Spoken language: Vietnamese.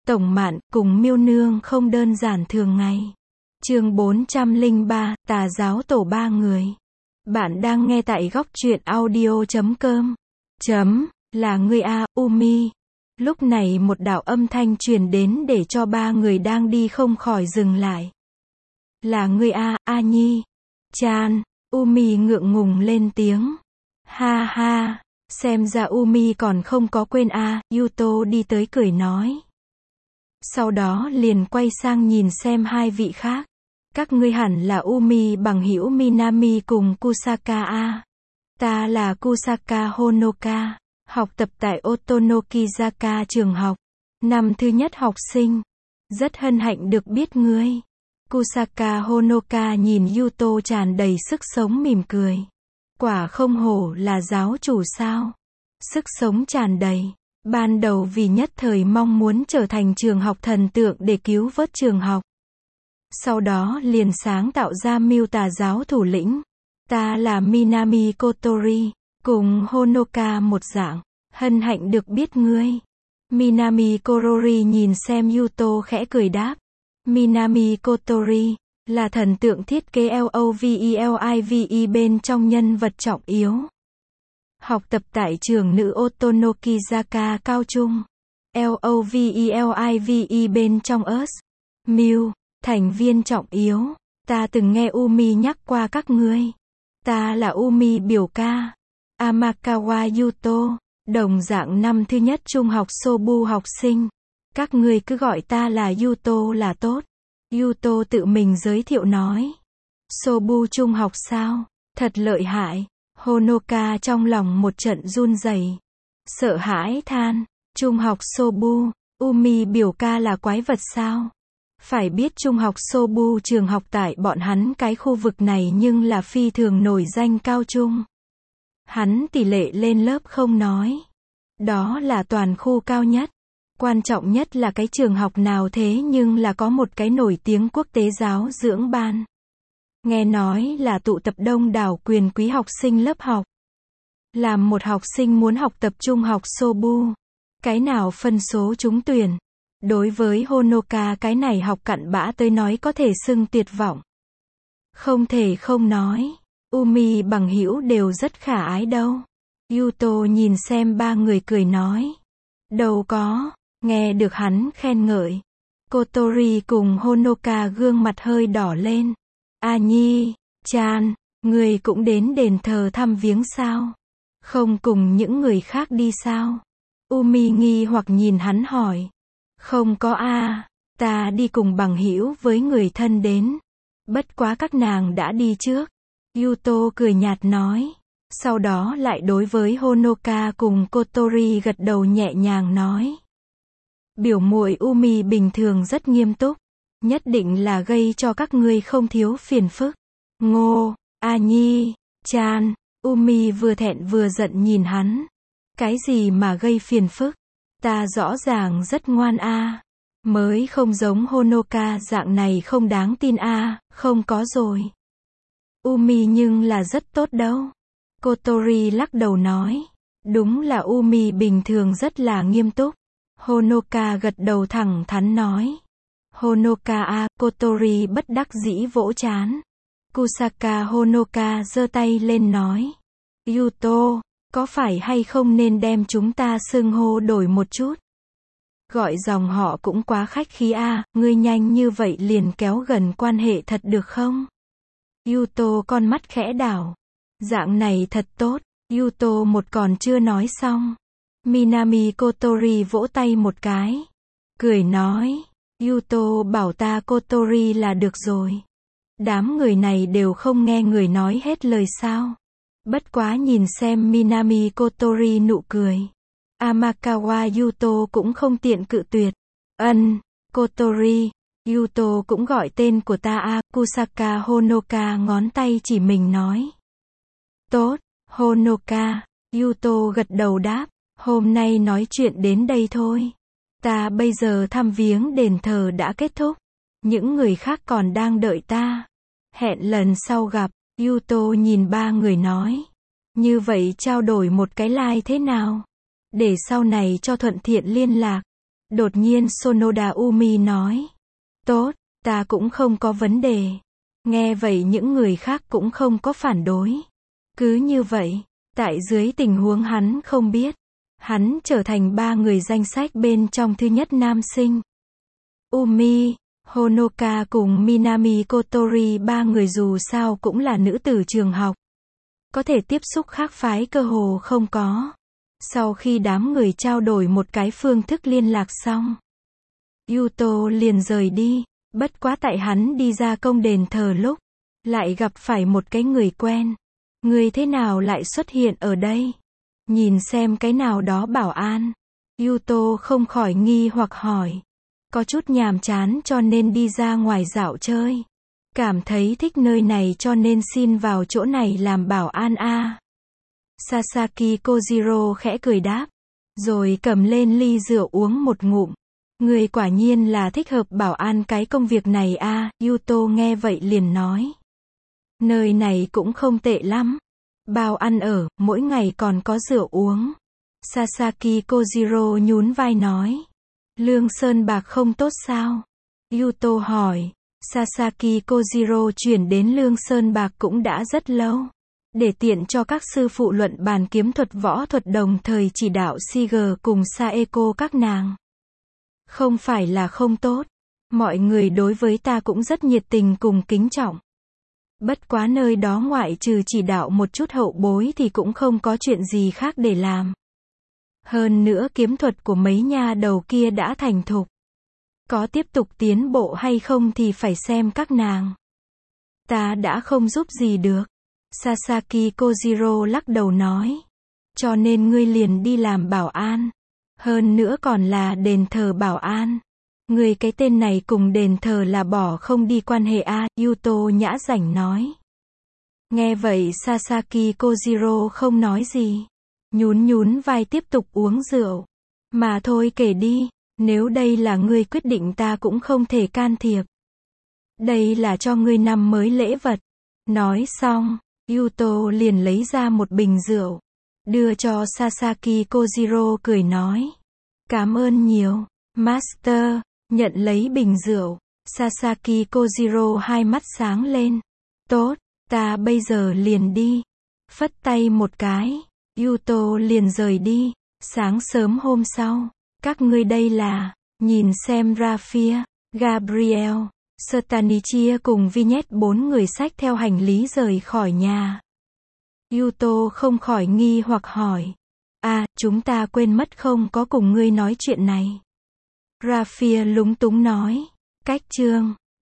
Tổng Mạn, cùng Miêu Nương không đơn giản thường ngày. Chương 403, Tà giáo tổ ba người. Bạn đang nghe tại góc truyện audio.com. Là ngươi a, Umi. Lúc này một đạo âm thanh truyền đến để cho ba người đang đi không khỏi dừng lại. Là ngươi a, A Nhi. Chan, Umi ngượng ngùng lên tiếng. Ha ha, xem ra Umi còn không có quên a, Yuto đi tới cười nói. Sau đó liền quay sang nhìn xem hai vị khác. Các ngươi hẳn là Umi bằng hữu Minami cùng Kusaka a. Ta là Kusaka Honoka, học tập tại Otonokizaka trường học. Năm thứ nhất học sinh. Rất hân hạnh được biết ngươi. Kusaka Honoka nhìn Yuto tràn đầy sức sống mỉm cười. Quả không hổ là giáo chủ sao. Sức sống tràn đầy. Ban đầu vì nhất thời mong muốn trở thành trường học thần tượng để cứu vớt trường học. Sau đó liền sáng tạo ra mưu tà giáo thủ lĩnh. Ta là Minami Kotori, cùng Honoka một dạng. Hân hạnh được biết ngươi. Minami Kotori nhìn xem Yuto khẽ cười đáp. Minami Kotori là thần tượng thiết kế LOVELIVE bên trong nhân vật trọng yếu. Học tập tại trường nữ Otonokizaka cao trung. LOVELIVE bên trong US. Miu, thành viên trọng yếu. Ta từng nghe Umi nhắc qua các ngươi. Ta là Umi biểu ca. Amakawa Yuto, đồng dạng năm thứ nhất trung học Sobu học sinh. Các ngươi cứ gọi ta là Yuto là tốt. Yuto tự mình giới thiệu nói. Sobu trung học sao? Thật lợi hại. Honoka trong lòng một trận run rẩy. Sợ hãi than. Trung học Sobu, Umi biểu ca là quái vật sao? Phải biết trung học Sobu trường học tại bọn hắn cái khu vực này nhưng là phi thường nổi danh cao trung. Hắn tỷ lệ lên lớp không nói. Đó là toàn khu cao nhất. Quan trọng nhất là cái trường học nào thế nhưng là có một cái nổi tiếng quốc tế giáo dưỡng ban. Nghe nói là tụ tập đông đảo quyền quý học sinh lớp học. Làm một học sinh muốn học tập trung học Sobu. Cái nào phân số trúng tuyển. Đối với Honoka cái này học cặn bã tới nói có thể xưng tuyệt vọng. Không thể không nói. Umi bằng hữu đều rất khả ái đâu. Yuto nhìn xem ba người cười nói. Đâu có. Nghe được hắn khen ngợi. Kotori cùng Honoka gương mặt hơi đỏ lên. A Nhi, Chan, người cũng đến đền thờ thăm viếng sao? Không cùng những người khác đi sao? Umi nghi hoặc nhìn hắn hỏi. Không có a, ta đi cùng bằng hữu với người thân đến. Bất quá các nàng đã đi trước. Yuto cười nhạt nói. Sau đó lại đối với Honoka cùng Kotori gật đầu nhẹ nhàng nói. Biểu muội Umi bình thường rất nghiêm túc. Nhất định là gây cho các ngươi không thiếu phiền phức. Ngô, A Nhi, Chan, Umi vừa thẹn vừa giận nhìn hắn. Cái gì mà gây phiền phức? Ta rõ ràng rất ngoan a. Mới không giống Honoka dạng này không đáng tin a, không có rồi. Umi nhưng là rất tốt đâu. Kotori lắc đầu nói. Đúng là Umi bình thường rất là nghiêm túc. Honoka gật đầu thẳng thắn nói. Honoka a, Kotori bất đắc dĩ vỗ trán. Kusaka Honoka giơ tay lên nói. Yuto, có phải hay không nên đem chúng ta xưng hô đổi một chút? Gọi dòng họ cũng quá khách khí a, ngươi nhanh như vậy liền kéo gần quan hệ thật được không? Yuto con mắt khẽ đảo. Dạng này thật tốt. Yuto một còn chưa nói xong. Minami Kotori vỗ tay một cái. Cười nói. Yuto bảo ta Kotori là được rồi. Đám người này đều không nghe người nói hết lời sao. Bất quá nhìn xem Minami Kotori nụ cười. Amakawa Yuto cũng không tiện cự tuyệt. Kotori, Yuto cũng gọi tên của ta a. Kusaka Honoka ngón tay chỉ mình nói. Tốt, Honoka, Yuto gật đầu đáp. Hôm nay nói chuyện đến đây thôi. Ta bây giờ thăm viếng đền thờ đã kết thúc. Những người khác còn đang đợi ta. Hẹn lần sau gặp. Yuto nhìn ba người nói. Như vậy trao đổi một cái like thế nào? Để sau này cho thuận tiện liên lạc. Đột nhiên Sonoda Umi nói. Tốt, ta cũng không có vấn đề. Nghe vậy những người khác cũng không có phản đối. Cứ như vậy, tại dưới tình huống hắn không biết, hắn trở thành 3 người danh sách bên trong thứ nhất nam sinh. Umi, Honoka cùng Minami Kotori, 3 người dù sao cũng là nữ tử trường học. Có thể tiếp xúc khác phái cơ hồ không có. Sau khi đám người trao đổi một cái phương thức liên lạc xong, Yuto liền rời đi. Bất quá tại hắn đi ra công đền thờ lúc, lại gặp phải một cái người quen. Người thế nào lại xuất hiện ở đây? Nhìn xem cái nào đó bảo an. Yuto không khỏi nghi hoặc hỏi. Có chút nhàm chán cho nên đi ra ngoài dạo chơi. Cảm thấy thích nơi này cho nên xin vào chỗ này làm bảo an a. Sasaki Kojiro khẽ cười đáp. Rồi cầm lên ly rượu uống một ngụm. Người quả nhiên là thích hợp bảo an cái công việc này a. Yuto nghe vậy liền nói. Nơi này cũng không tệ lắm. Bao ăn ở, mỗi ngày còn có rượu uống. Sasaki Kojiro nhún vai nói. Lương sơn bạc không tốt sao? Yuto hỏi. Sasaki Kojiro chuyển đến Lương Sơn Bạc cũng đã rất lâu. Để tiện cho các sư phụ luận bàn kiếm thuật võ thuật đồng thời chỉ đạo Siger cùng Saeko các nàng. Không phải là không tốt. Mọi người đối với ta cũng rất nhiệt tình cùng kính trọng. Bất quá nơi đó ngoại trừ chỉ đạo một chút hậu bối thì cũng không có chuyện gì khác để làm. Hơn nữa kiếm thuật của mấy nha đầu kia đã thành thục. Có tiếp tục tiến bộ hay không thì phải xem các nàng. Ta đã không giúp gì được. Sasaki Kojiro lắc đầu nói. Cho nên ngươi liền đi làm bảo an. Hơn nữa còn là đền thờ bảo an. Ngươi cái tên này cùng đền thờ là bỏ không đi quan hệ a. Yuto nhã rảnh nói. Nghe vậy Sasaki Kojiro không nói gì. Nhún vai tiếp tục uống rượu. Mà thôi kể đi. Nếu đây là ngươi quyết định ta cũng không thể can thiệp. Đây là cho ngươi năm mới lễ vật. Nói xong, Yuto liền lấy ra một bình rượu. Đưa cho Sasaki Kojiro cười nói. Cảm ơn nhiều, Master. Nhận lấy bình rượu. Sasaki Kojiro hai mắt sáng lên. Tốt, ta bây giờ liền đi. Phất tay một cái. Yuto liền rời đi. Sáng sớm hôm sau. Các ngươi đây là, nhìn xem Raphia, Gabriel, Stanichia cùng Vignette 4 người xách theo hành lý rời khỏi nhà. Yuto không khỏi nghi hoặc hỏi. Chúng ta quên mất không có cùng ngươi nói chuyện này. Raphia lúng túng nói. Cách chương